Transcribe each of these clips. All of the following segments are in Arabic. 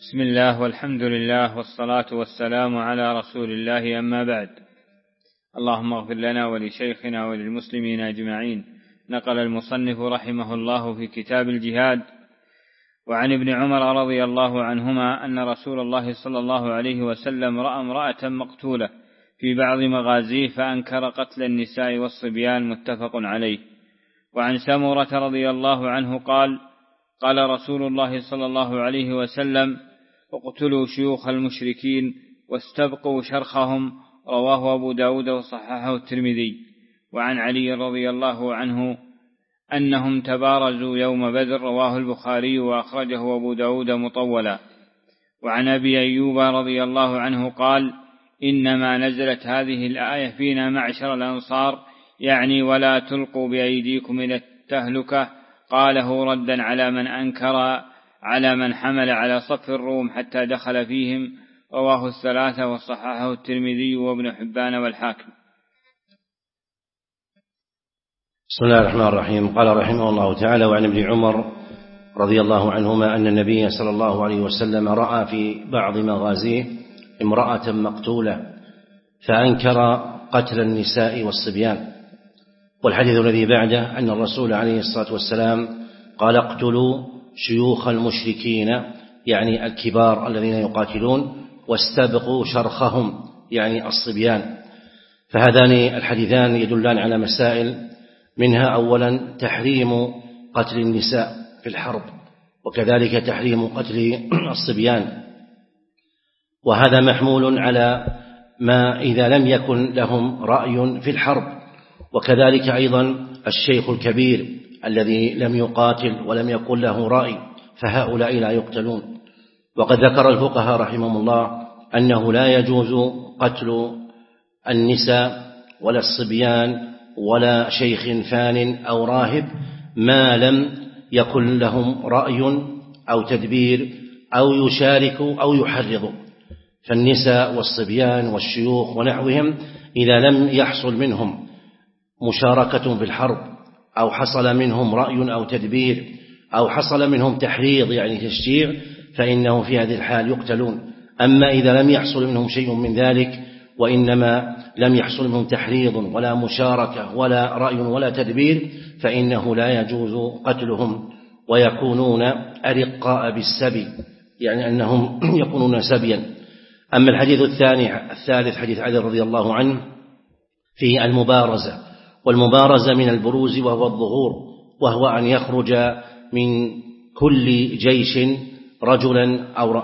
بسم الله والحمد لله والصلاة والسلام على رسول الله، أما بعد. اللهم اغفر لنا ولشيخنا وللمسلمين أجمعين. نقل المصنف رحمه الله في كتاب الجهاد وعن ابن عمر رضي الله عنهما أن رسول الله صلى الله عليه وسلم رأى امرأة مقتولة في بعض مغازيه فأنكر قتل النساء والصبيان، متفق عليه. وعن سمرة رضي الله عنه قال: قال رسول الله صلى الله عليه وسلم: اقتلوا شيوخ المشركين واستبقوا شرخهم، رواه أبو داود وصححه الترمذي. وعن علي رضي الله عنه أنهم تبارزوا يوم بدر، رواه البخاري وأخرجه أبو داود مطولا. وعن أبي أيوب رضي الله عنه قال: إنما نزلت هذه الآية فينا معشر الأنصار، يعني ولا تلقوا بأيديكم إلى التهلكة، قاله ردا على من أنكر على من حمل على صف الروم حتى دخل فيهم، رواه الثلاثة وصححه الترمذي وابن حبان والحاكم. بسم الله الرحمن الرحيم. قال رحمه الله تعالى: وعن ابن عمر رضي الله عنهما أن النبي صلى الله عليه وسلم رأى في بعض مغازيه امرأة مقتولة فأنكر قتل النساء والصبيان. والحديث الذي بعده أن الرسول عليه الصلاة والسلام قال: اقتلوا شيوخ المشركين، يعني الكبار الذين يقاتلون، واستبقوا شرخهم، يعني الصبيان. فهذان الحديثان يدلان على مسائل، منها أولا تحريم قتل النساء في الحرب، وكذلك تحريم قتل الصبيان، وهذا محمول على ما إذا لم يكن لهم رأي في الحرب. وكذلك أيضا الشيخ الكبير الذي لم يقاتل ولم يكن له رأي، فهؤلاء لا يقتلون. وقد ذكر الفقهاء رحمهم الله أنه لا يجوز قتل النساء ولا الصبيان ولا شيخ فان أو راهب ما لم يكن لهم رأي أو تدبير أو يشارك أو يحرض. فالنساء والصبيان والشيوخ ونحوهم إذا لم يحصل منهم مشاركة في الحرب، أو حصل منهم رأي أو تدبير، أو حصل منهم تحريض يعني تشجيع، فإنه في هذه الحال يقتلون. أما إذا لم يحصل منهم شيء من ذلك، وإنما لم يحصل منهم تحريض ولا مشاركة ولا رأي ولا تدبير، فإنه لا يجوز قتلهم، ويكونون أرقاء بالسبي، يعني أنهم يكونون سبيا. أما الحديث الثالث حديث علي رضي الله عنه في المبارزة، والمبارزة من البروز وهو الظهور، وهو أن يخرج من كل جيش رجل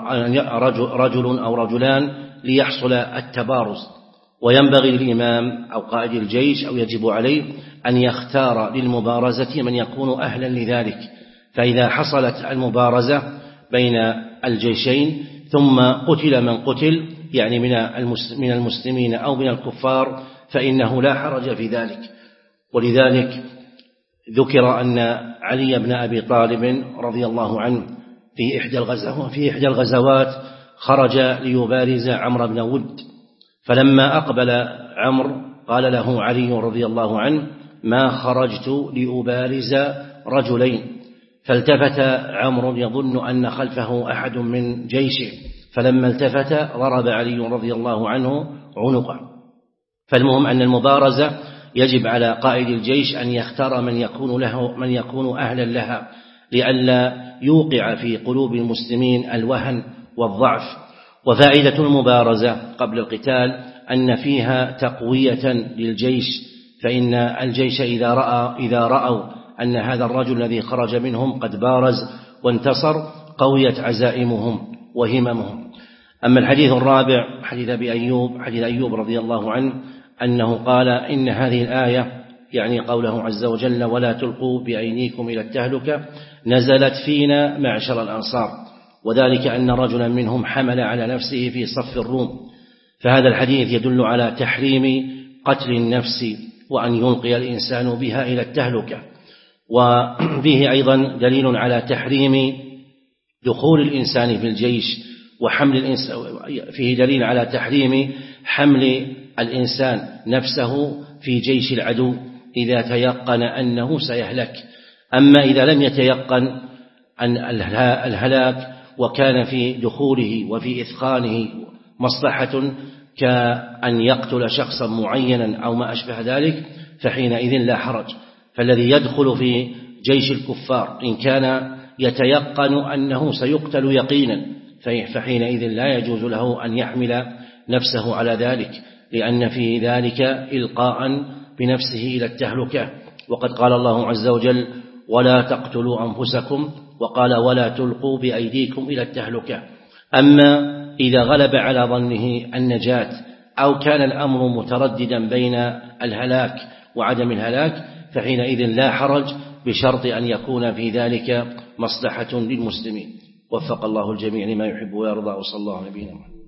أو رجلان ليحصل التبارز. وينبغي للإمام أو قائد الجيش أو يجب عليه أن يختار للمبارزة من يكون أهلا لذلك. فإذا حصلت المبارزة بين الجيشين ثم قتل من قتل، يعني من المسلمين أو من الكفار، فإنه لا حرج في ذلك. ولذلك ذكر أن علي بن أبي طالب رضي الله عنه في إحدى الغزوات خرج ليبارز عمرو بن ود، فلما أقبل عمرو قال له علي رضي الله عنه: ما خرجت لأبارز رجلين. فالتفت عمرو يظن أن خلفه أحد من جيشه، فلما التفت ضرب علي رضي الله عنه عنقه. فالمهم أن المبارزة يجب على قائد الجيش أن يختار من يكون أهلا لها، لئلا يوقع في قلوب المسلمين الوهن والضعف. وفائدة المبارزة قبل القتال أن فيها تقوية للجيش، فإن الجيش إذا رأوا أن هذا الرجل الذي خرج منهم قد بارز وانتصر، قويت عزائمهم وهممهم. أما الحديث الرابع حديث أيوب رضي الله عنه أنه قال: إن هذه الآية، يعني قوله عز وجل: ولا تلقوا بأيديكم إلى التهلكة، نزلت فينا معشر الأنصار، وذلك أن رجلا منهم حمل على نفسه في صف الروم. فهذا الحديث يدل على تحريم قتل النفس، وأن يلقي الإنسان بها إلى التهلكة. وفيه أيضا دليل على تحريم دخول الإنسان في الجيش وحمل الإنسان، فيه دليل على تحريم حمل الإنسان نفسه في جيش العدو إذا تيقن أنه سيهلك. أما إذا لم يتيقن أن الهلاك وكان في دخوله وفي إثخانه مصلحة كأن يقتل شخصا معينا أو ما أشبه ذلك فحينئذ لا حرج. فالذي يدخل في جيش الكفار إن كان يتيقن أنه سيقتل يقينا فحينئذ لا يجوز له أن يحمل نفسه على ذلك، لأن في ذلك إلقاء بنفسه إلى التهلكة. وقد قال الله عز وجل: ولا تقتلوا أنفسكم، وقال: ولا تلقوا بأيديكم إلى التهلكة. أما إذا غلب على ظنه النجاة أو كان الأمر مترددا بين الهلاك وعدم الهلاك فحينئذ لا حرج، بشرط أن يكون في ذلك مصلحة للمسلمين. وفق الله الجميع لما يحب ويرضى، وصلى الله على نبينا محمد.